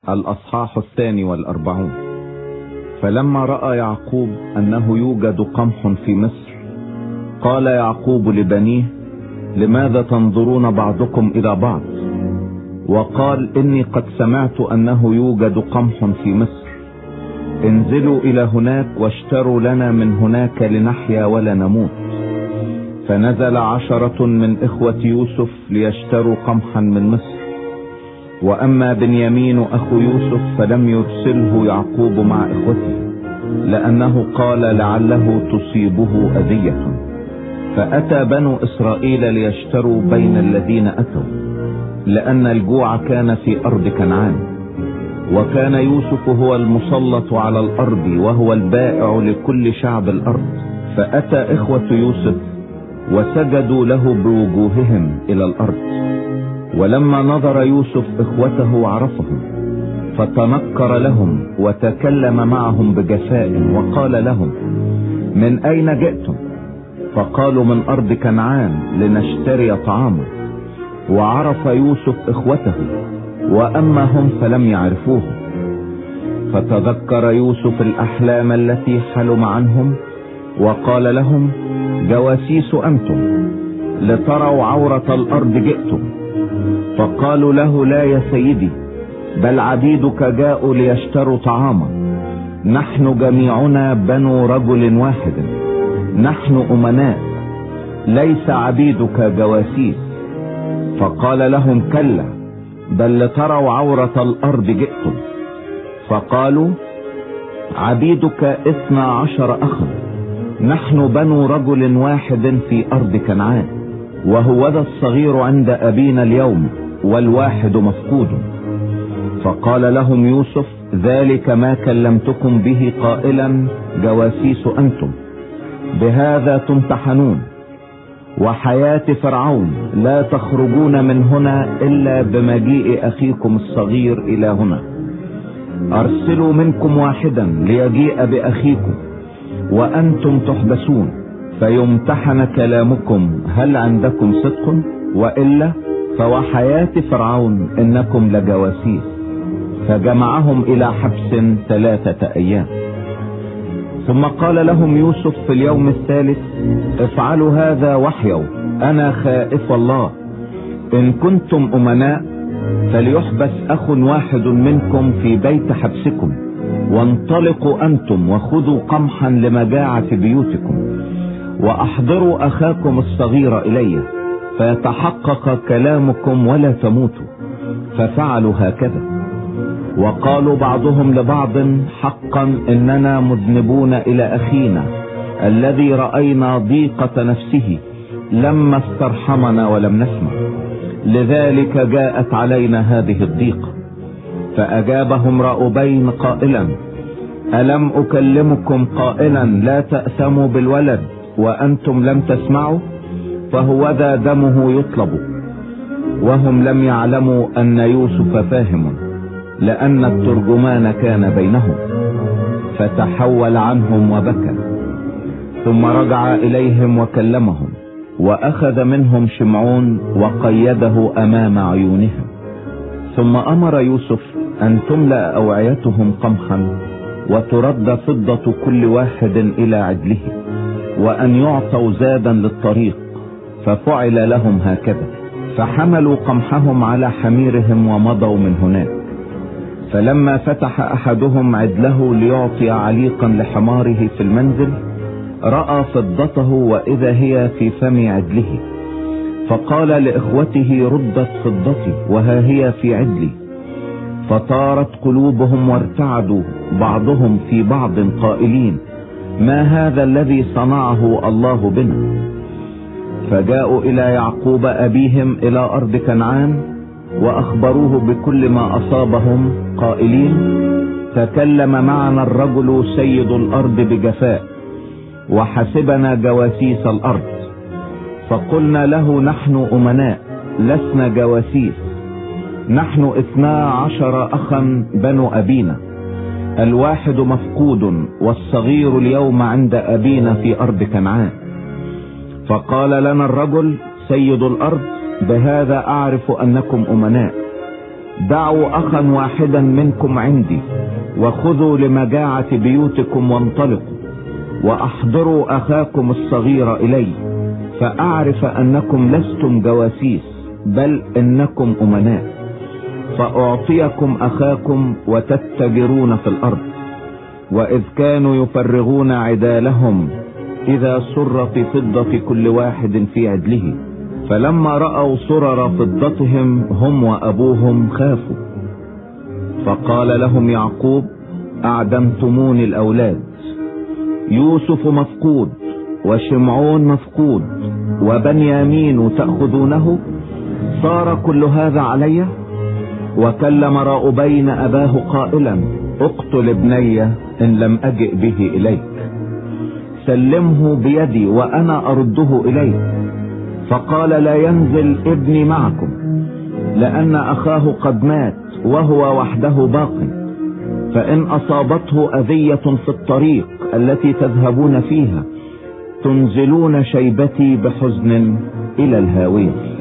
الأصحاح 42. فلما رأى يعقوب أنه يوجد قمح في مصر، قال يعقوب لبنيه: لماذا تنظرون بعضكم إلى بعض؟ وقال: إني قد سمعت أنه يوجد قمح في مصر، انزلوا إلى هناك واشتروا لنا من هناك لنحيا ولا نموت. فنزل 10 من إخوة يوسف ليشتروا قمحا من مصر. وأما بنيامين أخو يوسف فلم يرسله يعقوب مع إخوته، لأنه قال: لعله تصيبه أذية. فأتى بنو إسرائيل ليشتروا بين الذين أتوا، لأن الجوع كان في أرض كنعان، وكان يوسف هو المسلط على الأرض وهو البائع لكل شعب الأرض. فأتى إخوة يوسف وسجدوا له بوجوههم إلى الأرض. ولما نظر يوسف إخوته عرفهم، فتنكر لهم وتكلم معهم بجفاء وقال لهم: من أين جئتم؟ فقالوا: من أرض كنعان لنشتري طعاما. وعرف يوسف إخوته، وأما هم فلم يعرفوه. فتذكر يوسف الأحلام التي حلم عنهم، وقال لهم: جواسيس أنتم، لتروا عورة الأرض جئتم. فقالوا له: لا يا سيدي، بل عبيدك جاءوا ليشتروا طعاما، نحن جميعنا بنو رجل واحد، نحن أمناء، ليس عبيدك جواسيس. فقال لهم: كلا، بل لتروا عورة الأرض جئتم. فقالوا: عبيدك 12 أخا، نحن بنو رجل واحد في أرض كنعان، وهوذا الصغير عند أبينا اليوم والواحد مفقود. فقال لهم يوسف: ذلك ما كلمتكم به قائلا: جواسيس أنتم، بهذا تمتحنون. وحياة فرعون لا تخرجون من هنا إلا بمجيء أخيكم الصغير إلى هنا. أرسلوا منكم واحدا ليجيء بأخيكم وأنتم تحبسون، فيمتحن كلامكم هل عندكم صدق، وإلا فوحياة فرعون إنكم لجواسيس. فجمعهم إلى حبس 3 أيام. ثم قال لهم يوسف في اليوم الثالث: افعلوا هذا واحيوا، أنا خائف الله. إن كنتم أمناء فليحبس أخ واحد منكم في بيت حبسكم، وانطلقوا أنتم وخذوا قمحا لمجاعة بيوتكم، وأحضروا أخاكم الصغير إلي، فيتحقق كلامكم ولا تموتوا. ففعلوا هكذا. وقالوا بعضهم لبعض: حقا إننا مذنبون إلى أخينا الذي رأينا ضيقة نفسه لما استرحمنا ولم نسمع، لذلك جاءت علينا هذه الضيقة. فأجابهم رأوبين قائلا: ألم أكلمكم قائلا لا تأثموا بالولد وأنتم لم تسمعوا؟ فهوذا دمه يطلب. وهم لم يعلموا أن يوسف فاهم، لأن الترجمان كان بينهم. فتحول عنهم وبكى. ثم رجع إليهم وكلمهم، وأخذ منهم شمعون وقيده أمام عيونهم. ثم أمر يوسف أن تملأ أوعيتهم قمحا، وترد فضة كل واحد إلى عدله، وأن يعطوا زادا للطريق. ففعل لهم هكذا. فحملوا قمحهم على حميرهم ومضوا من هناك. فلما فتح أحدهم عدله ليعطي عليقا لحماره في المنزل، رأى فضته وإذا هي في فم عدله. فقال لإخوته: ردت فضتي وها هي في عدلي. فطارت قلوبهم وارتعدوا بعضهم في بعض قائلين: ما هذا الذي صنعه الله بنا؟ فجاءوا إلى يعقوب أبيهم إلى أرض كنعان، وأخبروه بكل ما أصابهم قائلين: تكلم معنا الرجل سيد الأرض بجفاء، وحسبنا جواسيس الأرض. فقلنا له: نحن أمناء، لسنا جواسيس، نحن 12 أخا بنو أبينا، الواحد مفقود والصغير اليوم عند أبينا في أرض كنعان. فقال لنا الرجل سيد الأرض: بهذا أعرف أنكم أمناء. دعوا أخا واحدا منكم عندي، وخذوا لمجاعة بيوتكم وانطلقوا، وأحضروا أخاكم الصغير إلي، فأعرف أنكم لستم جواسيس، بل إنكم أمناء، فأعطيكم أخاكم وتتجرون في الأرض. وإذ كانوا يفرغون عدالهم إذا سر في فضة كل واحد في عدله، فلما رأوا سرر فضتهم هم وأبوهم خافوا. فقال لهم يعقوب: أعدمتموني الأولاد، يوسف مفقود، وشمعون مفقود، وبنيامين تأخذونه، صار كل هذا علي؟ وكلم راؤبين أباه قائلا: اقتل ابني إن لم أجئ به إليك، سلمه بيدي وأنا أرده إليك. فقال: لا ينزل ابني معكم، لأن أخاه قد مات وهو وحده باق، فإن أصابته أذية في الطريق التي تذهبون فيها تنزلون شيبتي بحزن إلى الهاوية.